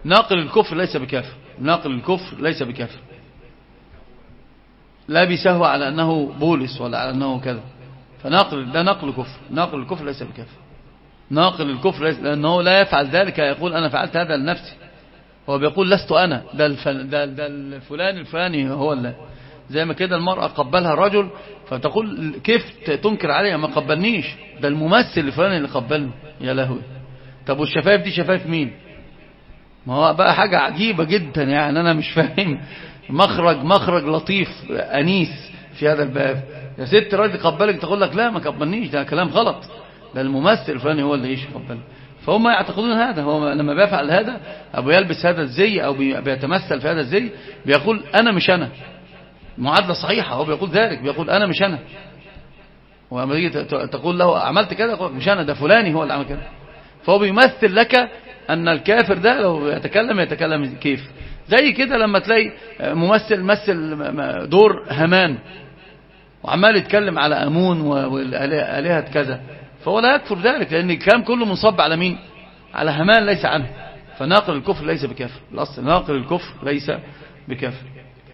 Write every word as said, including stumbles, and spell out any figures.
ناقل الكفر ليس بكافر، ناقل الكفر ليس بكافر، لا بيسهو على أنه بولس ولا على أنه كذا، فناقل ده ناقل كفر، ناقل الكفر ليس بكافر، ناقل الكفر ليس، لأنه لا يفعل ذلك يقول أنا فعلت هذا لنفسي، هو بيقول لست أنا، ده, الف... ده, ده الفلان الفلاني هو اللي زي ما كده المرأة قبلها الرجل فتقول كيف تنكر عليها ما قبلنيش، ده الممثل الفلاني اللي قبلني، يا لهوي. طب والشفايف دي شفايف مين؟ ما هو بقى حاجة عجيبة جدا، يعني أنا مش فاهم مخرج مخرج لطيف أنيس في هذا الباب. يا ست راجل قبلك تقول لك لا ما قبلنيش، ده كلام غلط، ده الممثل الفلاني هو اللي ايش قبل. فهم يعتقدون هذا، هو لما بيفعل هذا أو بيلبس هذا الزي أو بيتمثل في هذا الزي بيقول أنا مش أنا، معادلة صحيحة، هو بيقول ذلك، بيقول أنا مش أنا، ولما تيجي تقول له عملت كذا يقول مش أنا، ده فلاني هو اللي عمل كذا. فهو بيمثل لك أن الكافر ده لو يتكلم يتكلم كيف، زي كده لما تلاقي ممثل مثل دور هامان وعمال يتكلم على أمون والآلهة كذا، فهو لا يكفر ذلك، لأن الكلام كله منصب على مين؟ على هامان ليس عنه. فناقل الكفر ليس بكافر، الأصل ناقل الكفر ليس بكافر.